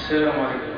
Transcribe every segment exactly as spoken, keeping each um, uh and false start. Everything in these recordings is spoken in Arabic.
السلام عليكم.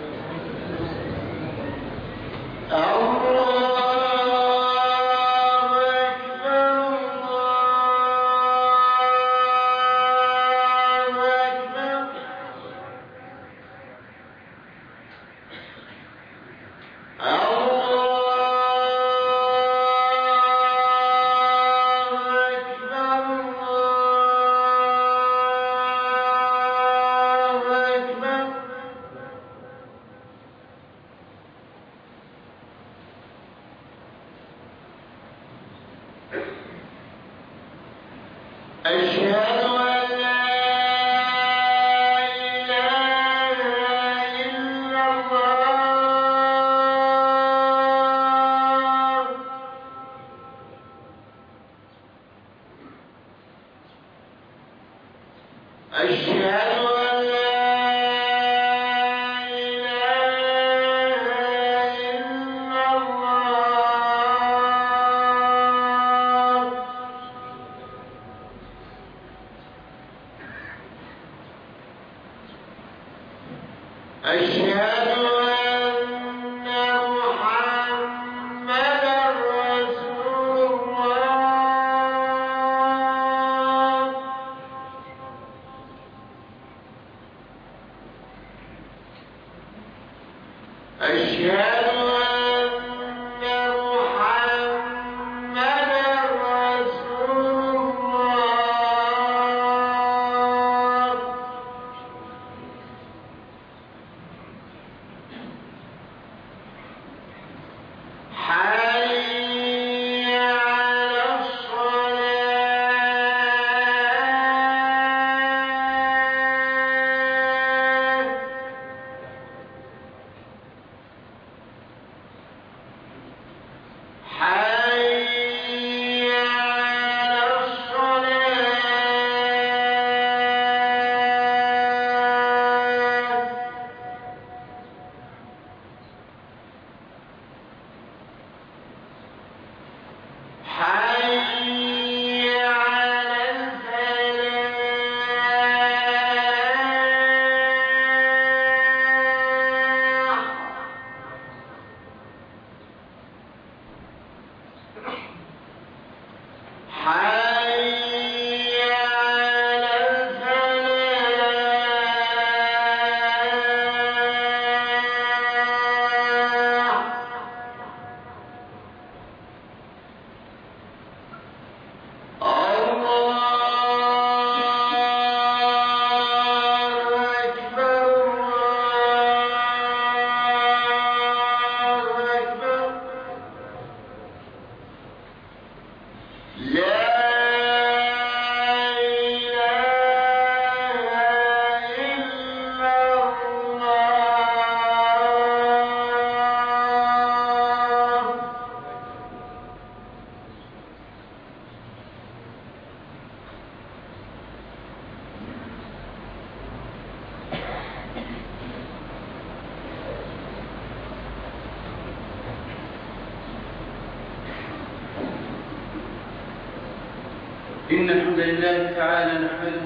إن الحمد لله تعالى نحمده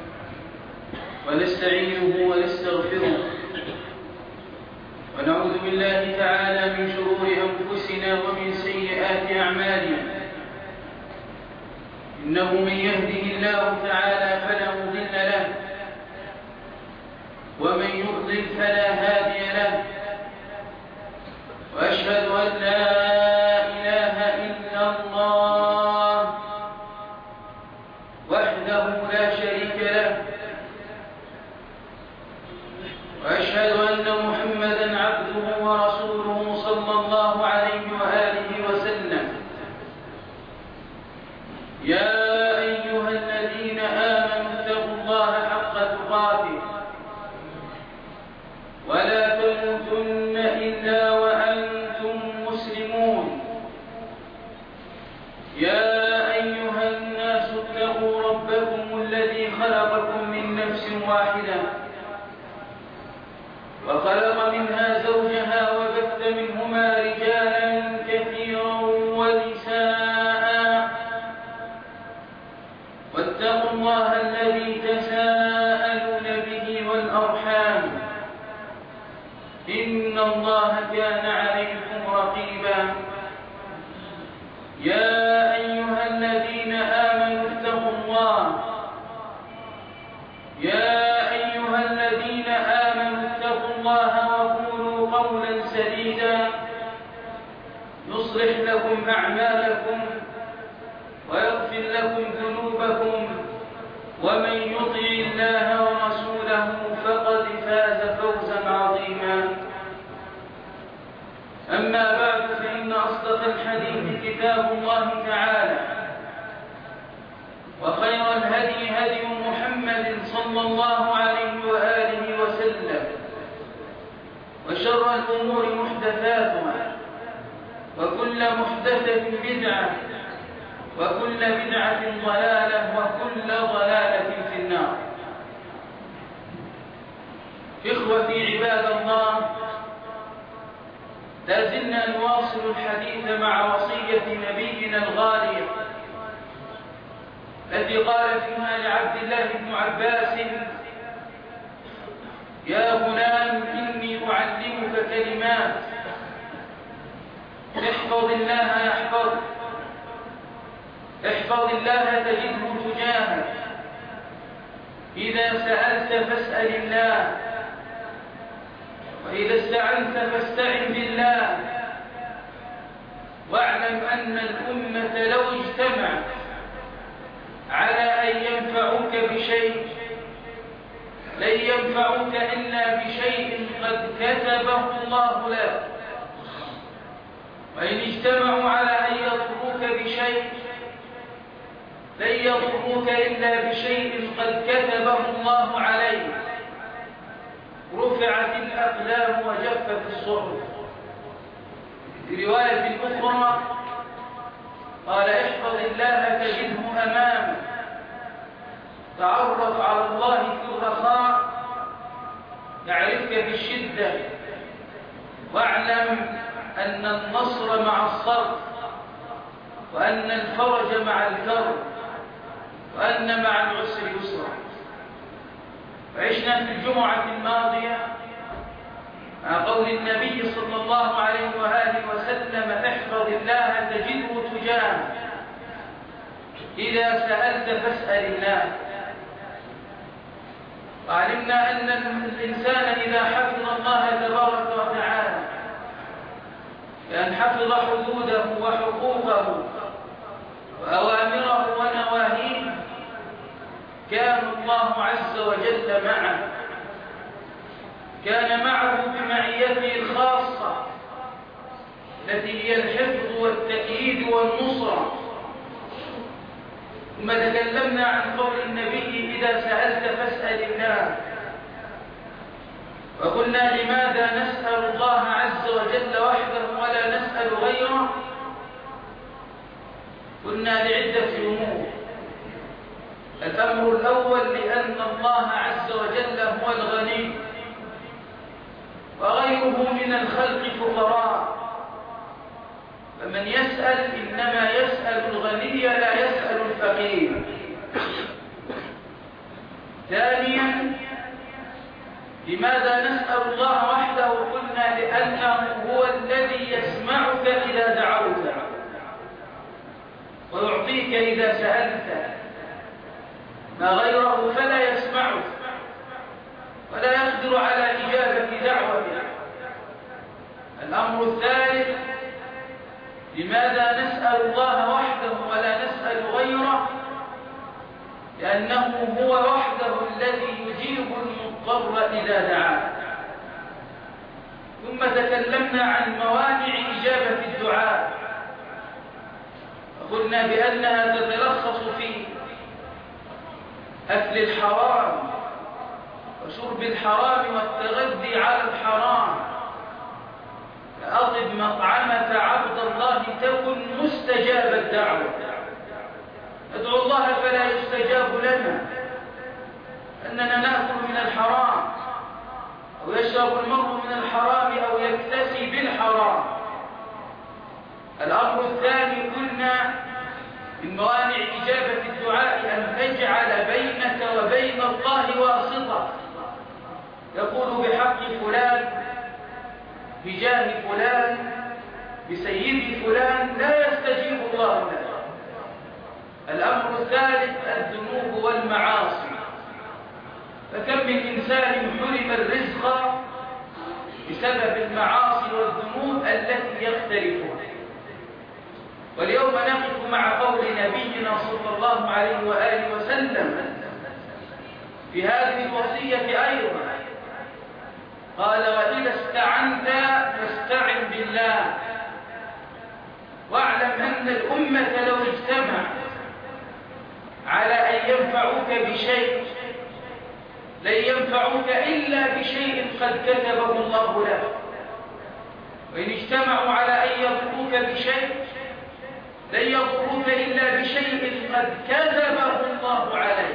ونستعينه ونستغفره ونعوذ بالله تعالى من شرور أنفسنا ومن سيئات أعمالنا. إنه من يهده الله تعالى فلا مضل له ومن يضلل فلا هادي له، وأشهد أن لا إله إلا الله وحده لا شريك له، وأشهد أن محمدًا عبده ورسوله صلى الله عليه وآله وسلم. يا أيها الذين آمنوا اتقوا الله حق تقاته ولا تموتن إلا وأنتم مسلمون. يا أيها الناس اتقوا ربكم الذي خلقكم من نفس واحدة وخلق منها زوجها وبث منهما رجالا كثيرا ونساء، واتقوا الله الذي تساءلون به والأرحام إن الله كان عليكم رقيبا. يا أيها الذين آمنوا اتقوا الله يا أيها الذين آمنوا اتقوا الله وقولوا قولا سديدا يصلح لكم أعمالكم ويغفر لكم ذنوبكم ومن يطع الله ورسوله فقد فاز فوزا عظيما. أما بعد فإن أصدق الحديث كتاب الله تعالى وخير الهدي هدي محمد صلى الله عليه وآله وسلم وشر الأمور محدثاتها وكل محدثة بدعة وكل بدعة ضلالة وكل ضلالة في النار. إخوتي عباد الله، لا زلنا نواصل الحديث مع وصية نبينا الغالية التي قال فيها لعبد الله بن عباس: يا غلام إني أعلمك كلمات احفظ الله يحفظك احفظ الله تجده تجاهك إذا سألت فاسأل الله وإذا استعنت فاستعن بالله واعلم أن الأمة لو اجتمعت على أن ينفعوك بشيء لن ينفعوك إلا بشيء قد كتبه الله لك، وإن اجتمعوا على أن يضروك بشيء لن يضروك إلا بشيء قد كتبه الله عليك. رفعت الأقلام وجفت الصحف. في رواية أخرى قال: احفظ الله تجده أمامك، تعرف على الله في الرخاء يعرفك بالشدة، واعلم أن النصر مع الصبر وأن الفرج مع الكرب وأن مع العسر يسرا. وعشنا في الجمعة الماضية مع قول النبي صلى الله عليه وآله وسلم: احفظ الله تجده تجاهك إذا سألت فاسأل الله. وعلمنا أن الإنسان إذا حفظ الله تبارك وتعالى بأن حفظ حدوده وحقوقه وأوامره ونواهيه كان الله عز وجل معه، كان معه بمعيته الخاصة التي هي الحفظ والتأييد والنصرة. ثم تكلمنا عن قول النبي: إذا سألت فاسأل الله. وقلنا: لماذا نسأل الله عز وجل وحده ولا نسأل غيره؟ قلنا: لعدة أمور. الأمر الأول لأن الله عز وجل هو الغني وغيره من الخلق فقراء، فمن يسأل إنما يسأل الغني لا يسأل الفقير. ثانيا، لماذا نسأل الله وحده؟ قلنا: لأنه هو الذي يسمعك إذا دعوت ويعطيك إذا سألت، ما غيره فلا يسمعك ولا يقدر على إجابة دعوتك. الأمر الثالث، لماذا نسأل الله وحده ولا نسأل غيره؟ لأنه هو وحده الذي يجيب المضطر إذا دعاه. ثم تكلمنا عن موانع إجابة الدعاء، وقلنا بأنها تتلخص في أكل الحرام وشرب الحرام والتغذي على الحرام. فأطب مطعمك عبد الله تكن مستجاب الدعوة. ندعو الله فلا يستجاب لنا، أننا نأكل من الحرام أو يشرب المرء من الحرام أو يكتسي بالحرام. الأمر الثاني، قلنا من موانع إجابة الدعاء أن تجعل بينك وبين الله واسطة، يقول بحق فلان بجاه فلان بسيد فلان لا يستجيب الله له. الأمر الثالث الذنوب والمعاصي، فكم من إنسان حرم الرزق بسبب المعاصي والذنوب التي يقترفها. واليوم نقف مع قول نبينا صلى الله عليه وآله وسلم في هذه الوصية أيضا، قال: وإذا استعنت فاستعن بالله، واعلم أن الأمة لو اجتمعت على أن ينفعوك بشيء لن ينفعوك إلا بشيء قد كتبه الله لك، وإن اجتمعوا على أن يضروك بشيء لن يضروك إلا بشيء قد كتبه الله عليك.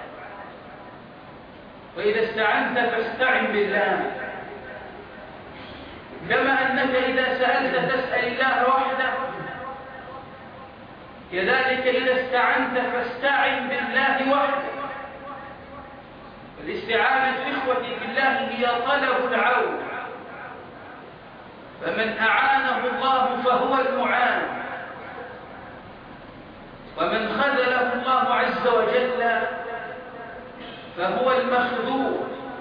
وإذا استعنت فاستعن بالله، كما أنك إذا سألت تسأل الله وحده، كذلك إذا استعنت فاستعن بالله وحده. الاستعانة إخوتي بالله هي طلب العون، فمن أعانه الله فهو المعان، ومن خذله الله عز وجل فهو المخذول.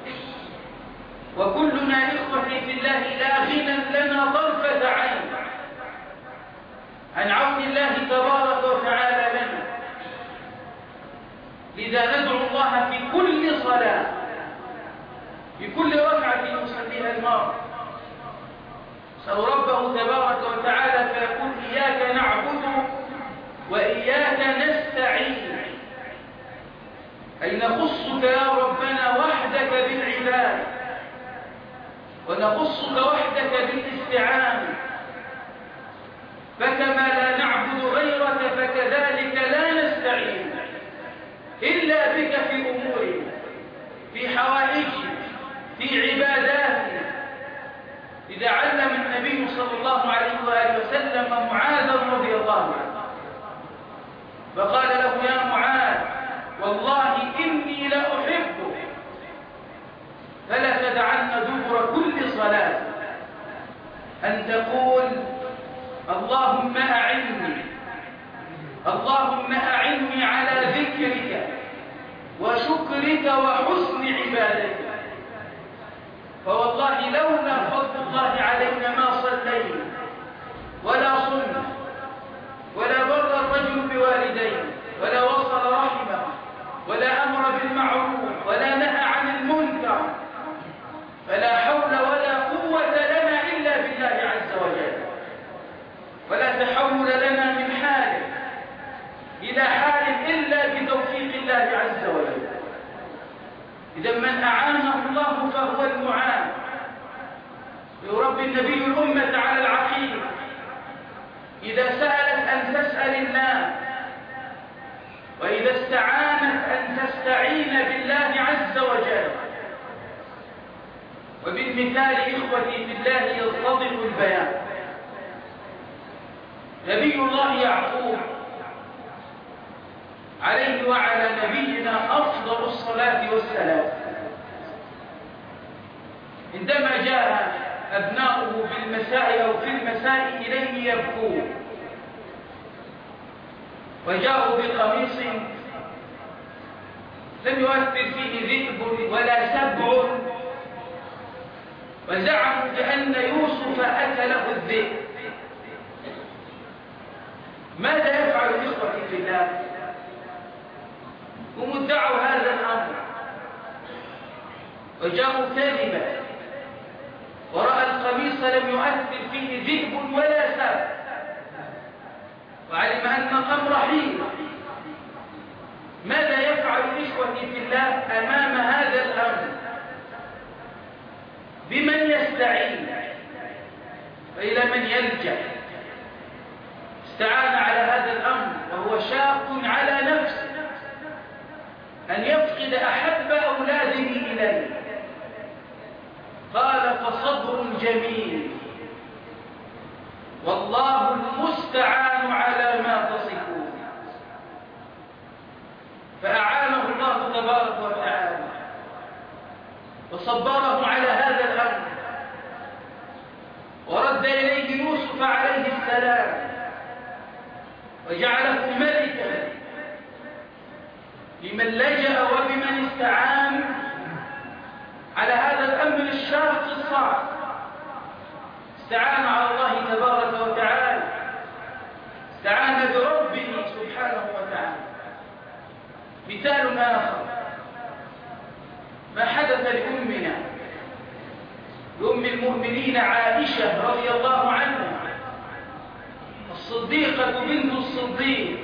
وكلنا إخوتي في الله لا غنى لنا طرفة عين عن عون الله تبارك وتعالى لنا. لذا ندعو الله في كل صلاة، في كل ركعة يصليها المرء، نسأل ربه تبارك وتعالى فيقول: إياك نعبد وإياك نستعين، أي نخصك يا ربنا وحدك بالعبادة، ونخصك وحدك بالاستعانة، فكما لا نعبد غيرك فكذلك لا نستعين إلا بك في أمورنا، في حوائجنا، في عباداتنا. إذا علم النبي صلى الله عليه وآله وسلم معاذ رضي الله عنه فقال له: يا معاذ، والله إني لأحبك، فلا تدعن دبر كل صلاة أن تقول: اللهم أعني اللهم أعني على ذكرك وشكرك وحسن عبادتك. فوالله لولا فضل الله علينا ما صلينا ولا صمنا ولا بر الرجل بوالديه ولا وصل رحمه ولا أمر بالمعروف ولا نهى عن المنكر، فلا حول ولا قوة لنا إلا بالله عز وجل، ولا تحول لنا من حال إلى حال إلا بتوفيق الله عز وجل. إذا من أعانه الله فهو المعان. يربي النبي الأمة على العقيدة، إذا سألت أن تسأل الله، وإذا استعانت أن تستعين بالله عز وجل. وبالمثال إخوتي بالله يتضح البيان. نبي الله يعقوب عليه وعلى نبينا أفضل الصلاة والسلام، عندما جاء أبناؤه بالمساء أو في المساء إليه يبكون، وجاءوا بقميص لم يؤثر فيه ذئب ولا سبع، وزعموا بأن يوسف أكله الذئب. ماذا يفعل إخوتي في الله؟ هم ادعوا هذا الأمر وجاءوا كذبا، ورأى القميص لم يؤثر فيه ذئب ولا سبع، وعلم أن الأمر حيل. ماذا يفعل إخوتي في الله أمام هذا الأمر؟ بمن يستعين وإلى من يلجأ؟ استعان على هذا الأمر وهو شاق على نفسه أن يفقد أحب أولاده إليه. قال: فصبر جميل والله المستعان على ما تصفون. فأعانه الله تبارك وتعالى وصبره على هذا الأمر، ورد إليه يوسف عليه السلام وجعله ملكا لمن لجأ وبمن استعان على هذا الأمر الشاق الصعب. استعان على الله تبارك وتعالى، استعان بربه سبحانه وتعالى. مثال آخر ما حدث لأمنا لأم المؤمنين عائشة رضي الله عنها الصديقة بنت الصديق،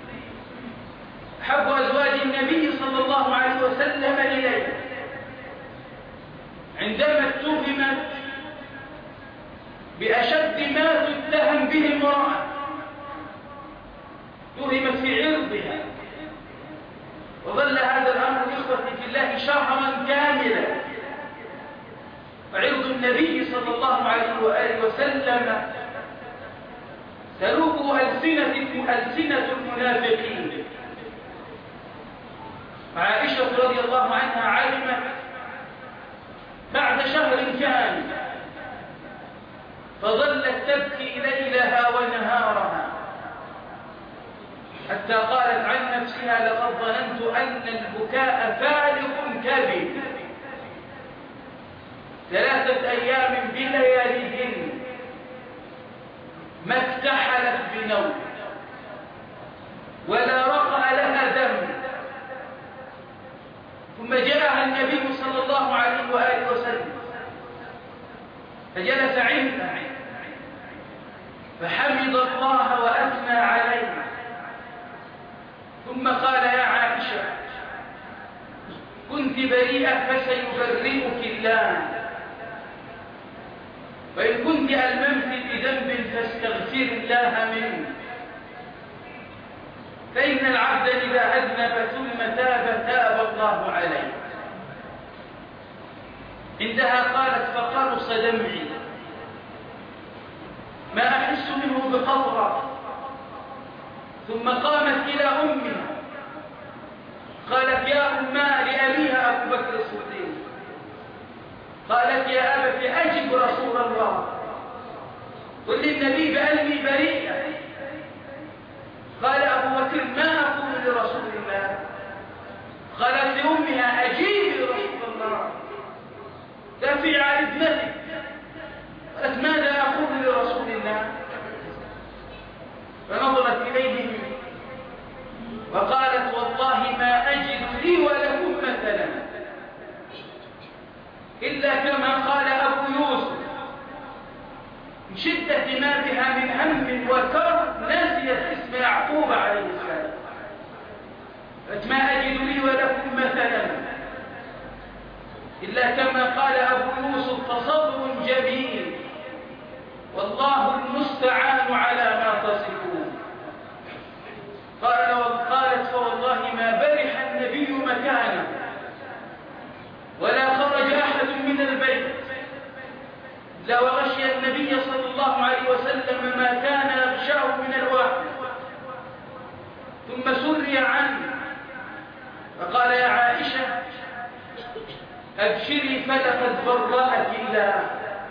أحب أزواج النبي صلى الله عليه وسلم إليه، عندما اتهمت بأشد ما تتهم به امرأة، اتهمت في عرضها، وظل هذا الأمر إخوتي في الله شهرا كاملا، وعرض النبي صلى الله عليه وآله وسلم تلوك ألسنة ألسنة المنافقين. عائشة رضي الله عنها علمت بعد شهر كامل، فظلت تبكي ليلها ونهارها، حتى قالت عن نفسها لقد ظننت أن البكاء فالق كبد. ثلاثة أيام بلياليهن ما اكتحلت بنوم ولا رقأ لها دم. ثم جاءها النبي صلى الله عليه وآله وسلم فجلس عنده فحمد الله وأثنى عليه، ثم قال يا عائشة كنت بريئة فسيبرئك الله، وإن كنت ألممت بذنب فاستغفر الله منه، فإن العبد إذا أذنب ثم تاب تاب الله عليه. عندها قالت فقرص دمعي ما أحس منه بقطرة، ثم قامت إلى أمها قالت يا أماه لأبيها أبو بكر الصديق، قالت يا أبت أجب رسول الله قل للنبي بأني بريئة. قال أبو بكر ما أقول لرسول الله؟ قالت لأمها أجيبي رسول الله دافعي عن ابنتك. قالت ماذا أقول لرسول الله؟ فنظرت إليهم وقالت والله ما أجد لي ولكم مثلا إلا كما قال أبو يوسف من شدة ما بها من هم وكرب نسيت اسم يعقوب عليه السلام. قالت ما أجد لي ولكم مثلا إلا كما قال أبو يوسف فصبر جميل والله المستعان على ما تصفون. قال وقالت فوالله ما برح النبي مكانه ولا خرج أحد من البيت لا وغشي النبي صلى الله عليه وسلم ما كان يغشاه من الوحي، ثم سري عنه فقال يا عائشة أبشري فلقد برأك الله.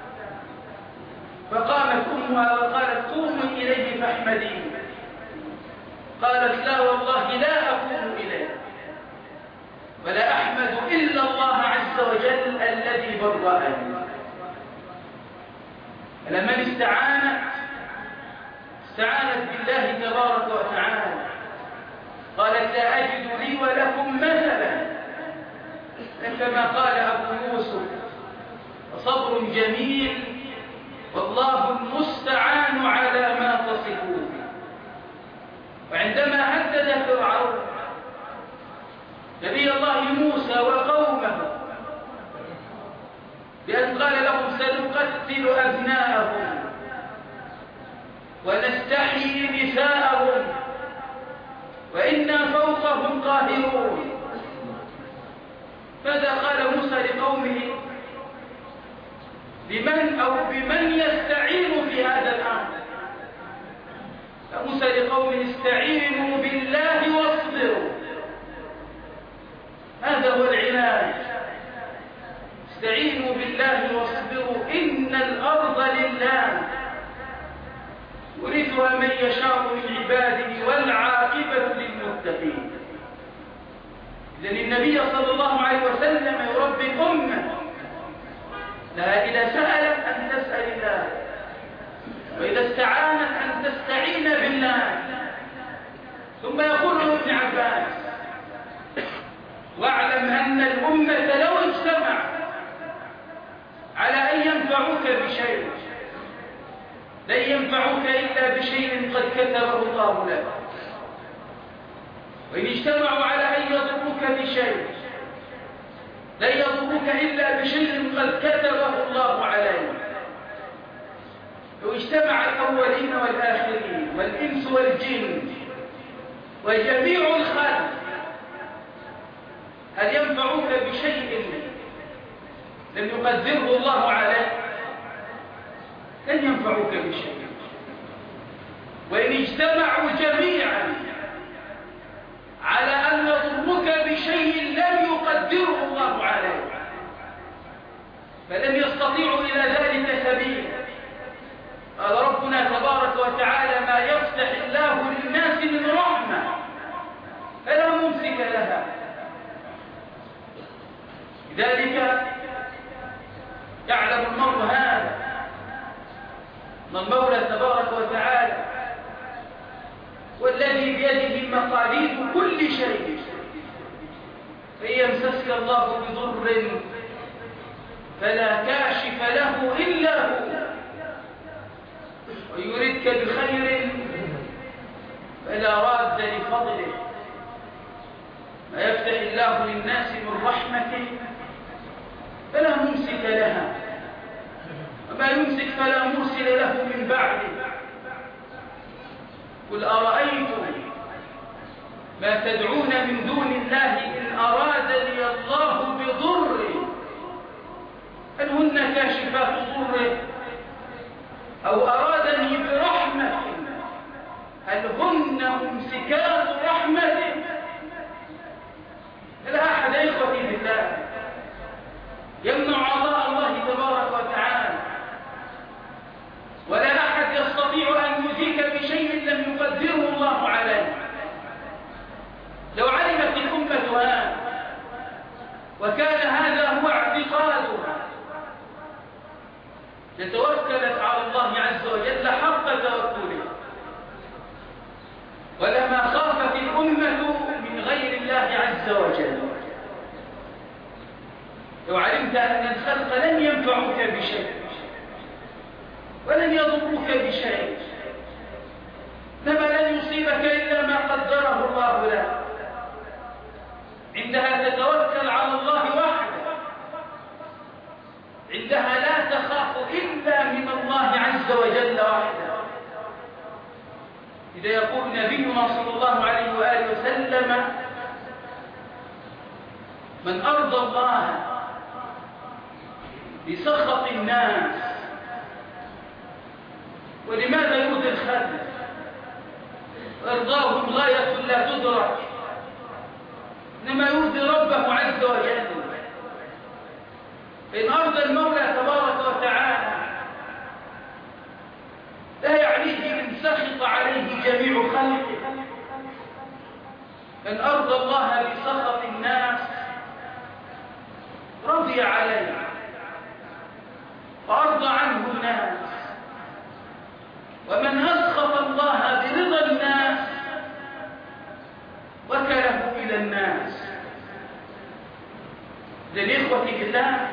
فقامت أمها وقالت قومي إليه فاحمديه. قالت لا والله لا أقوم إليه ولا أحمد إلا الله عز وجل الذي برأني. لما استعانت استعانت بالله تبارك وتعالى، قالت لا أجد لي ولكم مثلا كما قال أبو يوسف صبر جميل والله المستعان على ما تصفون. وعندما هدد فرعون نبي الله موسى وقومه بأن قال لهم سنقتل أبناءهم ونستحيي نساءهم وإنا فوقهم قاهرون، ماذا قال موسى لقومه؟ بمن أو بمن يستعين في هذا الأمر؟ موسى لقومه استعينوا بالله واصبروا. هذا هو العلاج، استعينوا بالله الله واصبروا إن الأرض لله يورثها من يشاء من عباده والعاقبة للمتقين. إذن النبي صلى الله عليه وسلم يربي الأمة لها إذا سألت أن تسأل الله، وإذا استعانت أن تستعين بالله. ثم يقول ابن عباس: واعلم أن الأمة لو اجتمعت على أن ينفعوك بشيء لن ينفعوك إلا بشيء قد كتبه الله لك، وإن اجتمعوا على أن يضروك بشيء لن يضروك إلا بشيء قد كتبه الله عليك. لو اجتمع الأولين والآخرين والإنس والجن وجميع الخلق هل ينفعوك بشيء لم يقدره الله عليك؟ لن ينفعوك بشيء. وإن اجتمعوا جميعا على أن يضروك بشيء لم يقدره الله عليك فلم يستطيعوا إلى ذلك سبيلا. قال ربنا تبارك وتعالى: ما يفتح الله للناس من رحمة فلا ممسك لها. لذلك يعلم المرء هذا أن المولى تبارك وتعالى والذي بيده مقاليد كل شيء، فإن يمسسك الله بضر فلا كاشف له إلا هو، ويردك بخير فلا راد لفضله. ما يفتح الله للناس من رحمة فلا ممسك لها، وما يمسك فلا مرسل له من بعده. قل أرأيتم ما تدعون من دون الله إن أرادني الله بضر هل هن كاشفات ضره أو أرادني برحمة هل هن ممسكات رحمته؟ لا أحد إخوتي بالله يمنع عطاء الله تبارك وتعالى، ولا أحد يستطيع أن يؤذيك بشيء لم يقدره الله عليه. لو علمت الأمة هذا وكان هذا هو اعتقادها لتوكلت على الله عز وجل حق توكله، ولما خافت الأمة من غير الله عز وجل. لو علمت أن الخلق لن ينفعوك بشيء ولن يضروك بشيء، إنما لن يصيبك إلا ما قدره الله لك، عندها تتوكل على الله وحده، عندها لا تخاف إلا من الله عز وجل وحده. إذا يقول نبينا صلى الله عليه وآله وسلم: من أرضى الله بسخط الناس. ولماذا يرضي الخلق؟ إرضاهم غاية لا تدرك، إنما يرضي ربه عز وجل. إن أرضى المولى تبارك وتعالى لا يعنيه إن سخط عليه جميع خلقه. إن أرضى الله بسخط الناس رضي عليه وأرضى عنه الناس، ومن أسخط الله برضا الناس وكله إلى الناس. للإخوة بالله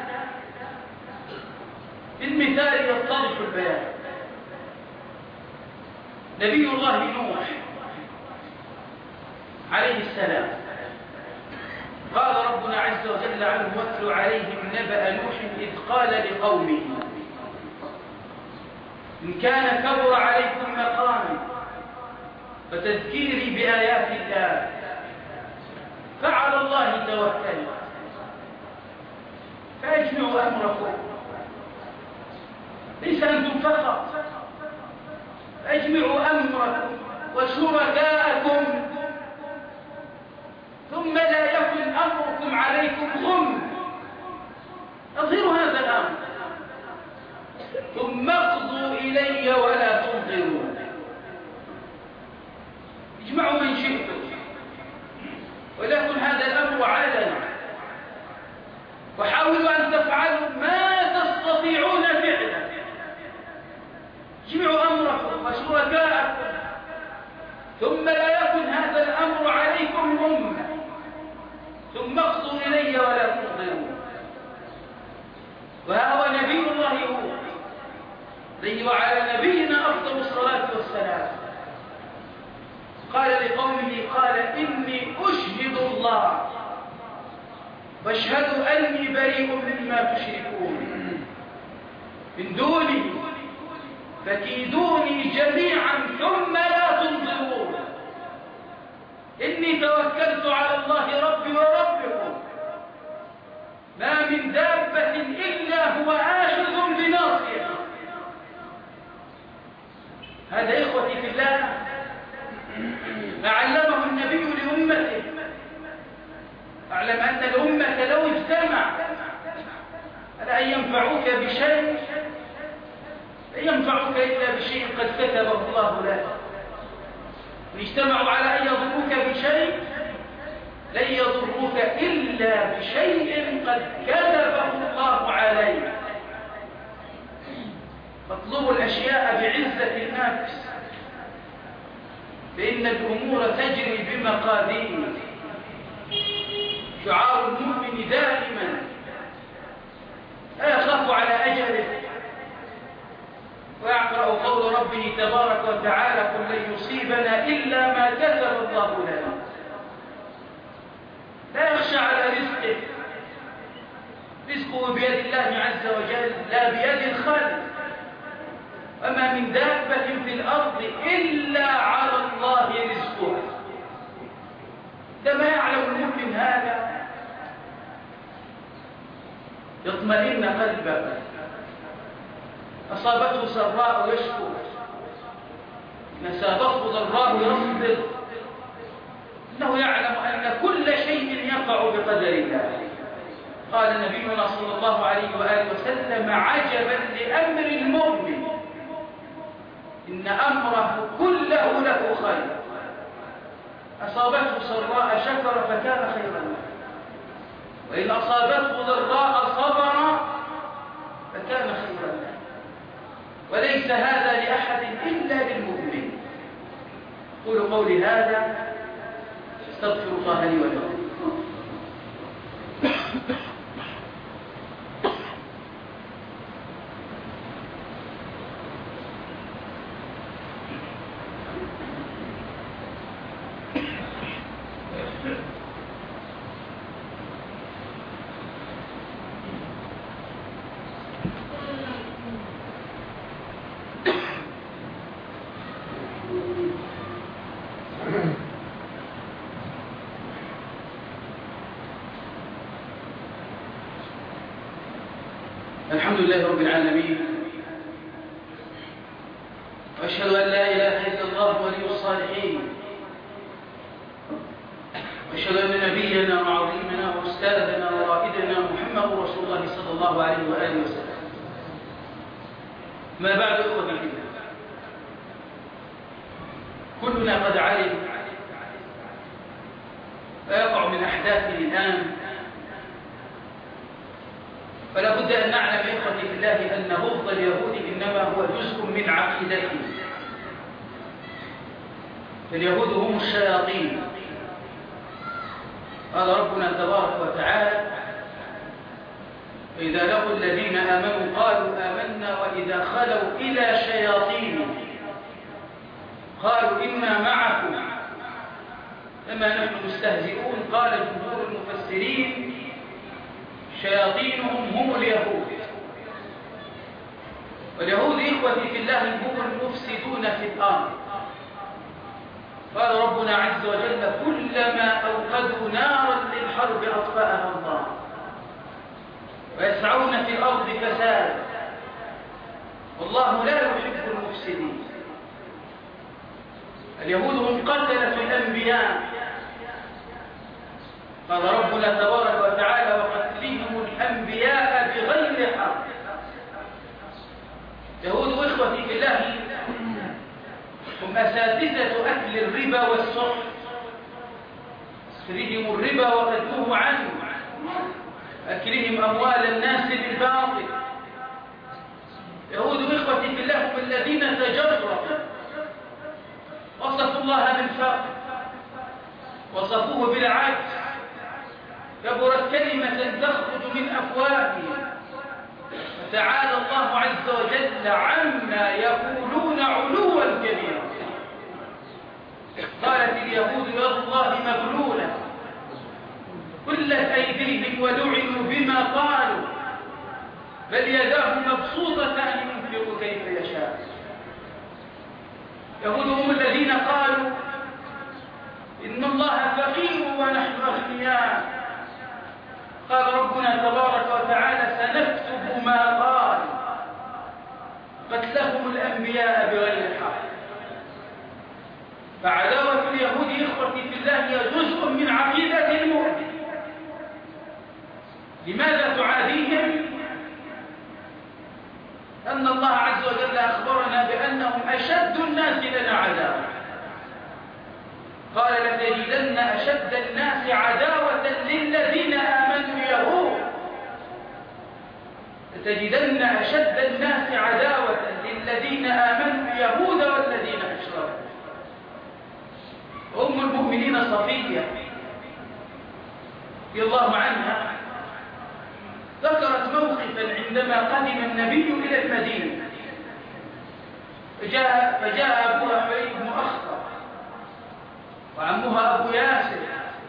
بالمثال يتضح البيان. نبي الله نوح عليه السلام قال ربنا عز وجل عنه: واتل عليهم نبأ نوح إذ قال لقومه إن كان كبر عليكم مقامي وتذكيري بآيات الله فعلى الله توكلوا فاجمعوا أمركم، ليس أنتم فقط، اجمعوا أمركم وشركاءكم ثم لا يكن أمركم عليكم غم. أظهروا هذا الأمر، إلي ولا تمطروا. اجمعوا من شئتم ولكن هذا الأمر علنا، وحاولوا أن تفعلوا ما تستطيعون فعله. اجمعوا أمركم وشركاءكم ثم لا يكن هذا الأمر عليكم غمة، ثم اقضوا إلي ولا تنظرون. وها هو نبي الله هود عليه وعلى نبينا أفضل الصلاة والسلام قال لقومه قال إني أشهد الله واشهدوا أني بريء مما تشركون من دونه فكيدوني جميعا ثم لا تنظرون إني توكلت على الله ربي وربكم ما من دابة إلا هو آخذ بناصيته. هذا إخوتي في الله ما علمه النبي لأمته. أعلم أن الأمة لو اجتمع على أن ينفعوك بشيء لن ينفعوك إلا بشيء قد كتبه الله لك. إن اجتمعوا على أن يضروك بشيء لن يضروك إلا بشيء قد كتبه الله عليك. فاطلبوا الأشياء بعزة النفس فإن الأمور تجري بمقادير. شعار المؤمن دائما لا يخاف على أجله ويقرأ قول ربه تبارك وتعالى قل لن يصيبنا إلا ما كتب الله لنا. لا يخشى على رزقه، رزقه بيد الله عز وجل لا بيد الخالق. وما من دابة في الأرض إلا على الله رزقها. عندما يعلم المؤمن هذا يطمئن قلبه. أصابته سراء يشكر، إن أصابته ضراء يصبر، إنه يعلم أن كل شيء يقع بقدر الله. قال نبينا صلى الله عليه وآله وسلم عجبا لأمر المؤمن إن أمره كله له خير. أصابته سراء شكر فكان خيرا له، وإن أصابته ضراء صبر فكان خيرا له. وليس هذا لأحد إلا للمؤمن. قولوا قولي هذا استغفر الله لي ولكم. الحمد لله رب العالمين، وأشهد أن لا إله إلا الله ولي الصالحين، وأشهد أن نبينا وعظيمنا وأستاذنا ورائدنا محمد رسول الله صلى الله عليه وآله وسلم. ما بعد أخوة الإيمان، كلنا قد علم ويقع من أحداثه الآن، فلا بد أن نعلم إخوتي في الله أن بغض اليهود إنما هو جزء من عقيدتهم. اليهود هم الشياطين. قال ربنا تبارك وتعالى وإذا لقوا الذين آمنوا قالوا آمنا وإذا خلوا إلى شياطينهم قالوا إنا معكم إنما نحن مستهزئون. قال جمهور المفسرين شياطينهم هم اليهود. واليهود إخوتي في الله هم المفسدون في الأرض. قال ربنا عز وجل كلما أوقدوا نارا للحرب أطفأها الله ويسعون في الأرض فسادا والله لا يحب المفسدين. اليهود هم قتلة الأنبياء. قال ربنا تبارك وتعالى وقتلهم الأنبياء بغير حق. يهود إخوتي في الله هم أساتذة أكل الربا والسحت، أكلهم الربا وقد نهوا عنه، أكلهم أموال الناس بالباطل. يهود إخوتي في الله هم الذين تجرؤوا وصفوا الله بالفقر، وصفوه بالعجز، كبرت كلمة تخرج من أفواههم. فتعالى الله عز وجل عما يقولون علوا كبيرا. قالت اليهود يد الله مغلولة قلت أيديهم ولعنوا بما قالوا بل يداه مبسوطتان ينفق كيف يشاء. يهود هم الذين قالوا إن الله فقير ونحن أغنياء. قال ربنا تبارك وتعالى سنكتب ما قال قتلهم الأنبياء بغير حق. فعداوة اليهود إخوتي في الله هي جزء من عقيدة المؤمن. لماذا تعاديهم؟ أن الله عز وجل أخبرنا بأنهم أشد الناس لنا عداوة. قال لتجدن أشد الناس عداوة للذين آمنوا اليهود. لتجدن أشد الناس عداوة للذين آمنوا اليهود والذين أشركوا. أم المؤمنين صفية رضي الله عنها ذكرت موقفا عندما قدم النبي إلى المدينة، فجاء, فجاء أبوها حيي بن أخطر وعمها أبو ياسر،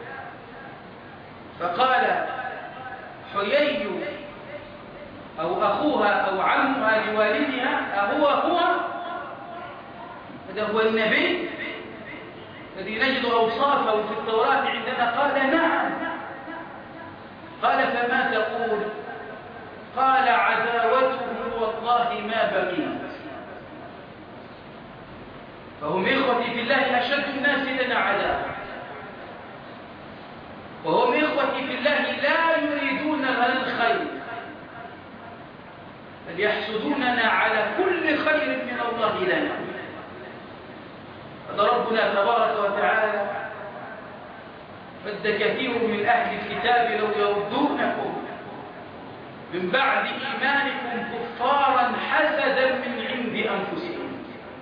فقال حيي أو أخوها أو عمها لوالدها أهو هو؟ هذا هو النبي الذي نجد أوصافه في التوراة عندنا؟ قال نعم. قال فما تقول؟ قال عداوته والله ما بقيت. فهم إخوتي في الله أشد الناس لنا عداوة، وهم إخوتي في الله لا يريدون لنا الخير بل يحسدوننا على كل خير من الله لنا. هذا ربنا تبارك وتعالى ود كثير من أهل الكتاب لو يردونكم من بعد إيمانكم كفارا حسدا من عند أنفسهم.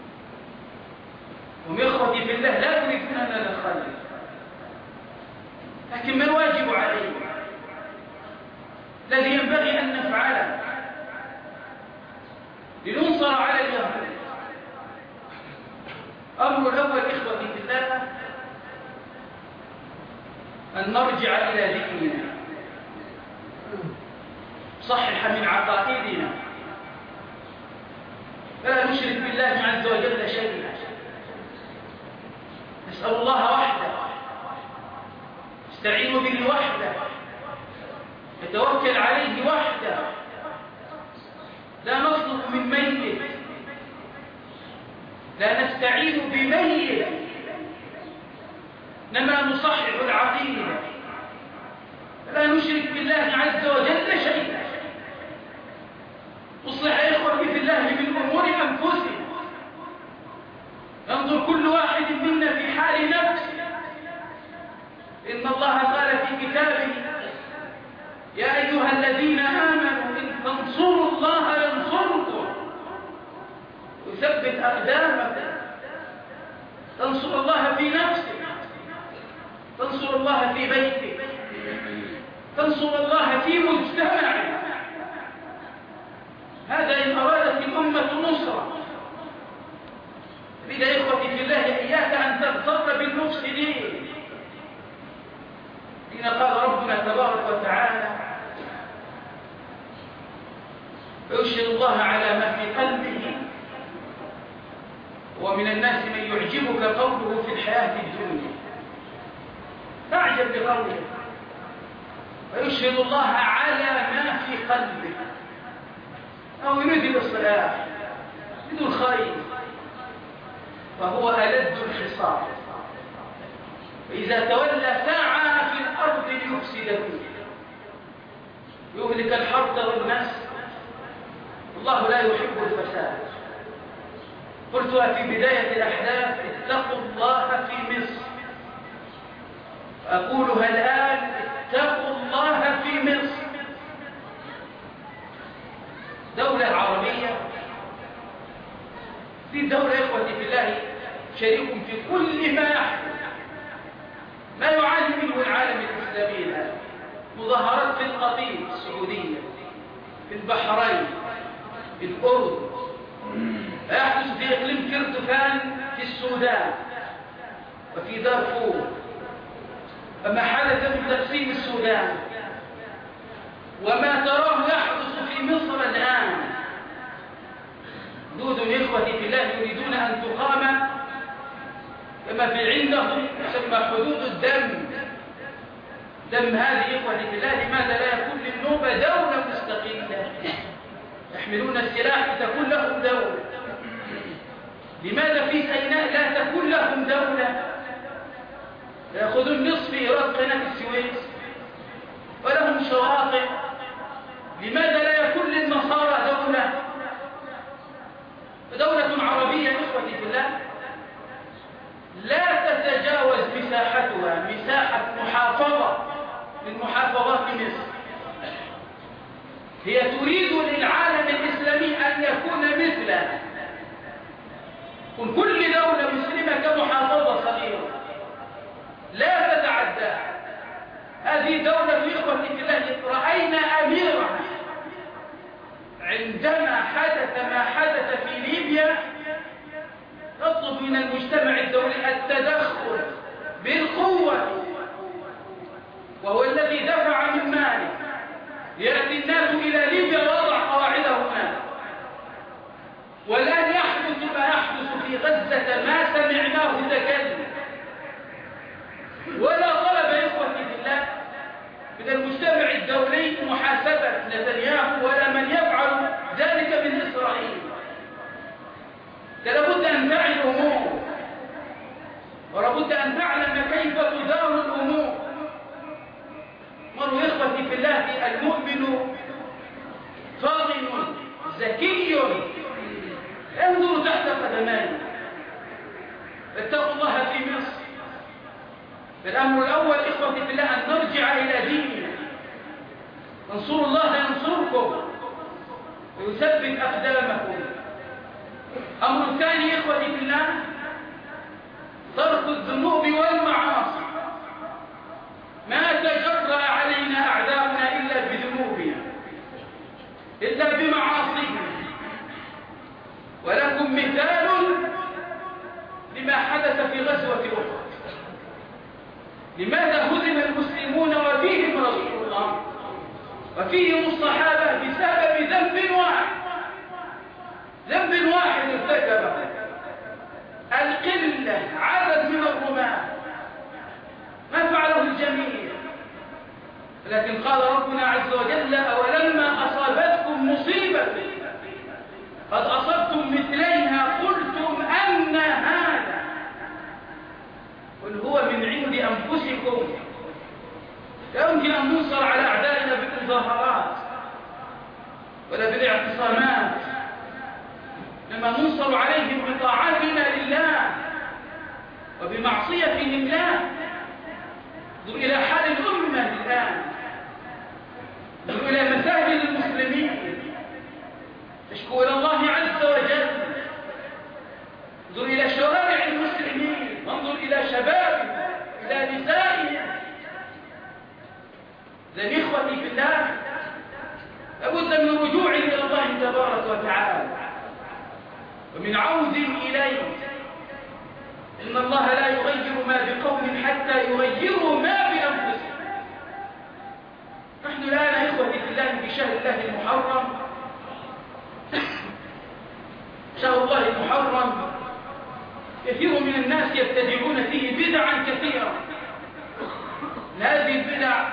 هم إخوتي في الله لا يريدون لنا الخير، لكن ما الواجب علينا الذي ينبغي أن نفعله لننصر على اليهود؟ أمر الأول إخوتي في الله أن نرجع إلى ديننا، صحح من عقائدنا، فلا نشرك بالله عز وجل شيئا، نسأل الله وحده، نستعين به وحده، نتوكل عليه وحده، لا نطلب من ميت، لا نستعين بميت، إنما نصحح العقيدة، لا نشرك بالله عز وجل شيئا. نصلح إخوتي في الله من أمور أنفسنا، ينظر كل واحد منا في حال نفسه. إن الله قال في كتابه يا أيها الذين آمنوا إن تنصروا الله ينصركم ويثبت أقدامكم. تنصر الله في نفسك، تنصر الله في بيتك، تنصر الله في مجتمعك. هذا إن أرادت الأمة نصرة. إذا إخوتي في الله إياك أن تغتر بالمفسدين. إن قال ربنا تبارك وتعالى فيشهد الله على ما في قلبه ومن الناس من يعجبك قوله في الحياة الدنيا. تعجب بقوله فيشهد الله على ما في قلبه، أو يريد الإصلاح، يريد الخير، فهو ألد الخصام. فإذا تولى ساعة في الأرض ليفسد فيها يهلك الحرث والنسل، الله لا يحب الفساد. قلتها في بداية الأحداث: اتقوا الله في مصر. أقولها الآن: اتقوا الله في مصر. دولة عربية، في دولة إخوتي في الله شريك في كل ما يحدث، ما يعاني منه العالم الإسلامي الآن. مظاهرات في القطيف السعودية، في البحرين، في الأردن، يحدث في إقليم كردفان في السودان وفي دارفور، وما حدث في تقسيم السودان، وما تراه يحدث في مصر الآن. حدود إخوتي في الله يريدون أن تقام كما في عندهم يسمى حدود الدم. دم هذه إخوتي في الله، لماذا لا يكون للنوبة دولة مستقلة؟ يحملون السلاح لتكون لهم دولة. لماذا في سيناء لا تكون لهم دولة؟ يأخذون نصف إيراد قناة السويس ولهم شواطئ. لماذا لا يكون للنصارى دولة؟ دولة عربية إخوتي في الله لا تتجاوز مساحتها مساحة محافظة من محافظات مصر. هي تريد للعالم الإسلامي أن يكون مثلها، كل دولة مسلمة كمحافظة صغيرة لا تتعدى. هذه دولة إخوتي في الله رأينا أميرها عندما حدث ما حدث في ليبيا تطلب من المجتمع الدولي التدخل بالقوة، وهو الذي دفع من ماله ليأتي الناس إلى ليبيا ووضع قواعده هناك. والآن يحدث ما يحدث في غزة ما سمعناه تكلم، ولا طلب إخوتي بالله من المجتمع الدولي محاسبة نتنياهو ولا من يفعل ذلك من إسرائيل. لابد أن تعي الأمور، ولابد أن تعلم كيف تدار الأمور. مروا إخوتي في الله المؤمن فاضل ذكي ينظر تحت قدميه. اتقوا الله في مصر. الأمر الأول إخوتي في الله أن نرجع إلى ديننا. انصروا الله ينصركم ويثبت أقدامكم. أمر الثاني إخوتي في الله ترك الذنوب والمعاصي. ما تجرأ علينا أعداؤنا إلا بذنوبنا، إلا بمعاصينا. ولكم مثال لما حدث في غزوة أحد. لماذا هزم المسلمون وفيهم رسول الله وفيهم الصحابة؟ بسبب ذنب واحد، ذنب واحد ارتكبه القلة، عدد من الرماة، ما فعله الجميع. لكن قال ربنا عز وجل: أولما أصابتكم مصيبة قد أصبتم مثليها قلتم أن هذا، قل هو من عند أنفسكم. لا يمكن أن ننصر على أعدائنا بالمظاهرات ولا بالاعتصامات، لما ننصر عليهم بطاعتنا لله وبمعصيتهم له. انظر إلى حال الأمة الآن، انظر إلى مساجد المسلمين تشكو إلى الله عز وجل، انظر إلى شوارع المسلمين، وانظر إلى شبابهم، إلى نسائهم. إذن إخوتي في الله لابد من رجوع إلى الله تبارك وتعالى ومن عود إليه. إن الله لا يغير ما بقوم حتى يغيروا ما بأنفسهم. نحن الآن إخوتي في الله في شهر الله المحرم، شهر الله المحرم كثير من الناس يبتدعون فيه بدعا كثيرة. هذه البدع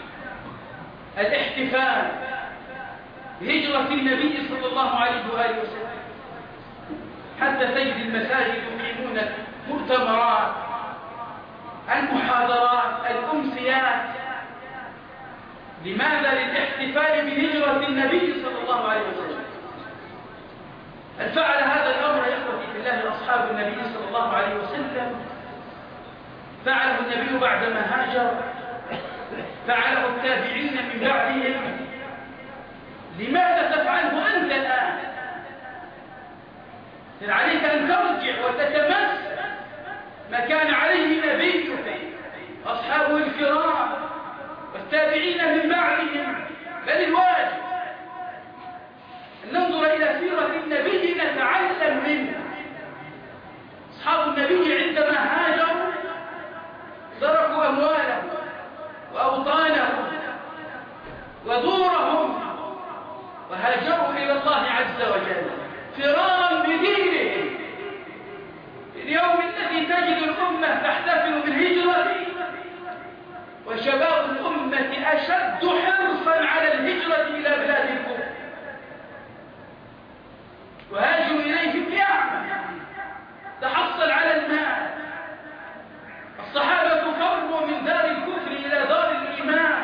الاحتفال بهجرة النبي صلى الله عليه وآله وسلم، حتى تجد المساجد يقيمون مؤتمرات، المحاضرات، الأمسيات. لماذا؟ للاحتفال بهجرة النبي صلى الله عليه وسلم. هل فعل هذا الأمر يا إخوتي في الله أصحاب النبي صلى الله عليه وسلم فعله النبي بعدما هاجر، فعله التابعين من بعدهم. لماذا تفعله أنت الآن؟ عليك أن ترجع وتتمس ما كان عليه نبيك أصحابه الكرام والتابعين من بعدهم. بل الواجب أن ننظر إلى سيرة النبي نتعلم منه. أصحاب النبي عندما هاجروا تركوا أموالهم وأوطانهم ودورهم وهاجروا إلى الله عز وجل فرارا بدينهم. اليوم الذي تجد الأمة تحتفل بالهجرة وشباب الأمة أشد حرصا على الهجرة إلى بلاد الكفر، وهاجر إليهم يعمل تحصل على المال. الصحابة فروا من دار الكفر إلى دار الإيمان،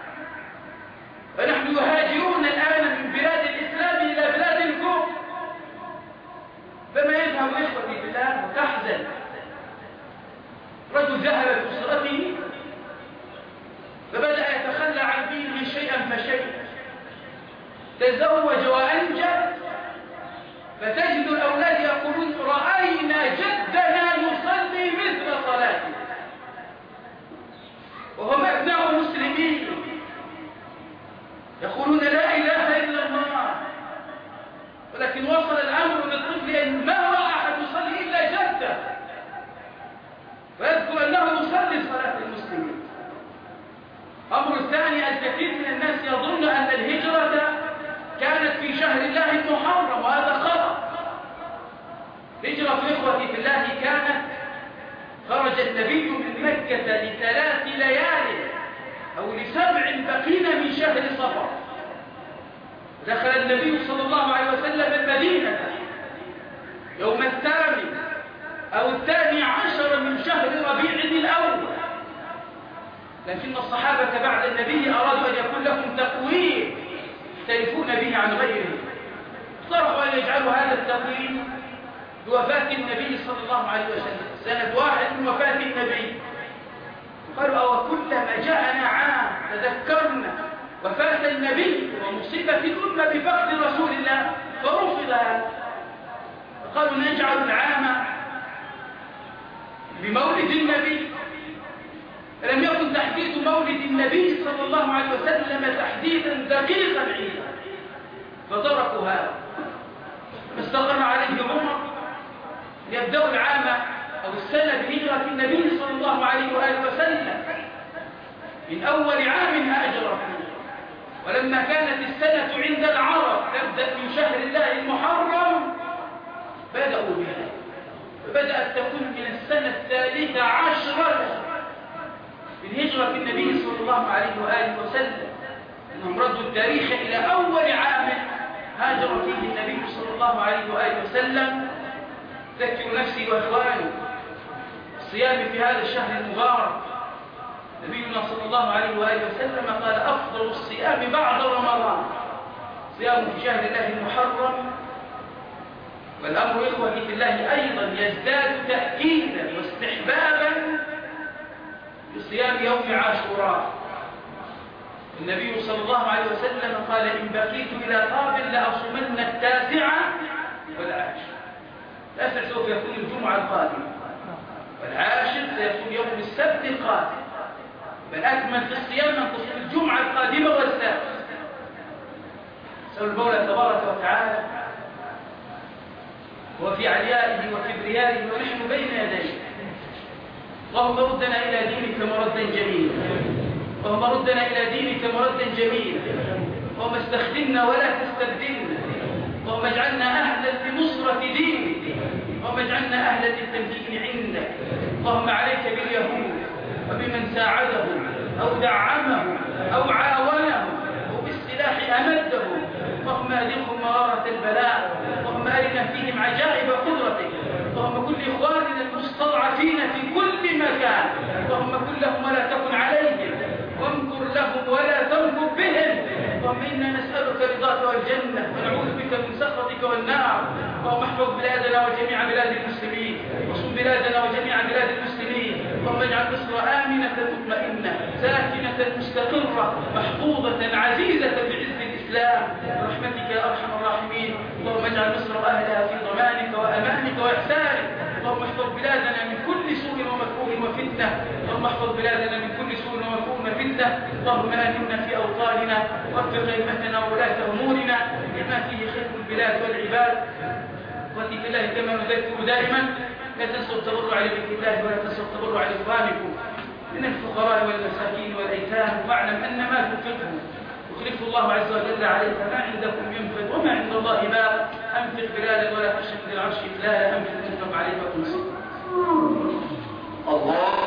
ونحن يهاجرون الآن من بلاد الإسلام إلى بلاد الكفر. فما يذهب إخوتي بالله وتحزن. رجل ذهب بأسرته فبدأ يتخلى عن دينه شيئا فشيئا، تزوج وأنجب، فتجد الأولاد يقولون رأينا جدنا يصلي مثل صلاته، وهم أبناء مسلمين يقولون لا إله إلا الله، ولكن وصل الأمر للطفل أن ما رأى أحد يصلي إلا جده، ويذكر أنه يصلي صلاة المسلمين. أمر الثاني، الكثير من الناس يظن أن الهجرة كانت في شهر الله المحرم، وهذا خطأ. هجرة إخوتي في الله كانت خرج النبي من مكة لثلاث ليال أو لسبع بقين من شهر صفر. دخل النبي صلى الله عليه وسلم المدينة يوم الثامن أو الثاني عشر من شهر ربيع الأول، لكن الصحابة بعد النبي أرادوا أن يكون لهم تقويم يختلفون به عن غيرهم، اقترحوا أن يجعلوا هذا التقويم بوفاة النبي صلى الله عليه وسلم، سنة واحد من وفاة النبي. قالوا أو كلما جاءنا عام تذكرنا وفاة النبي ومصيبة الأمة بفقد رسول الله، فرفض هذا. فقالوا نجعل العام بمولد النبي. فلم يكن تحديد مولد النبي صلى الله عليه وسلم تحديدا دقيقا عيدا، فتركوا هذا. فاستقر عليه عمر ليبدأوا العام أو السنة بهجرة النبي صلى الله عليه وآله وسلم من أول عام هاجر فيه. ولما كانت السنة عند العرب تبدأ من شهر الله المحرم بدأوا بها، فبدأت تكون من السنة الثالثة عشرة من هجرة النبي صلى الله عليه وآله وسلم. أنهم ردوا التاريخ إلى أول عام هاجر فيه النبي صلى الله عليه وآله وسلم. ذكروا نفسي وإخواني الصيام في هذا الشهر المبارك. نبينا صلى الله عليه وآله وسلم قال أفضل الصيام بعد رمضان صيام في شهر الله المحرم. والأمر إخوتي في الله أيضا يزداد تأكيدا واستحبابا بصيام يوم عاشوراء. النبي صلى الله عليه وسلم قال إن بقيت إلى قابل لأصومن التاسعة والعاشر. التاسع سوف يكون الجمعة القادمة، والعاشر سيكون يوم السبت القادم، بل أكمل في الصيام أن تصوم الجمعة القادمة والسبت. نسأل المولى تبارك وتعالى وفي عليائه وكبريائه ونحن بين يديه. اللهم ردنا إلى دينك مردا جميلا، اللهم ردنا إلى دينك مردا جميلا، اللهم استخدمنا ولا تستبدلنا، اللهم اجعلنا أهلا لنصرة دينك، اللهم اجعلنا أهلا للتمكين عندك. اللهم عليك باليهود وبمن ساعدهم أو دعمهم أو عاونهم أو بالسلاح أمدهم. اللهم أذقهم مرارة البلاء، اللهم أرنا فيهم عجائب قدرتك. اللهم كن لإخواننا المستضعفين في كل مكان، اللهم كن لهم ولا تكن عليهم، وامكر لهم ولا تمكر بهم. اللهم إنا نسألك رضاك والجنة ونعوذ بك من سخطك والنار. اللهم احفظ بلادنا وجميع بلاد المسلمين، وصل بلادنا وجميع بلاد المسلمين. اللهم اجعل مصر آمنة مطمئنة ساكنة مستقرة محفوظة عزيزة بعز الإسلام برحمتك يا أرحم الراحمين. اللهم اجعل مصر أهلها في ضمانك وأمانك وإحسانك. اللهم احفظ بلادنا من كل سوء ومكروه وفتنة. اللهم احفظ بلادنا من كل سوء ومكروه وفتنة. اللهم آمنا في أوطاننا وفق أئمتنا وولاة أمورنا لما فيه خير البلاد والعباد. وفي الله كما نذكر دائما لا تنسوا التبرع لبيت الله ولا تنسوا التبرع لإخوانكم من الفقراء والمساكين والأيتام، واعلم أن ما تنفقه يخلف الله عز وجل عليك. ما عندكم ينفق وما عند الله باق. أنفق بلادا ولا تخشى من العرش إذلالا، أنفق تنفق عليك وتنصر. الله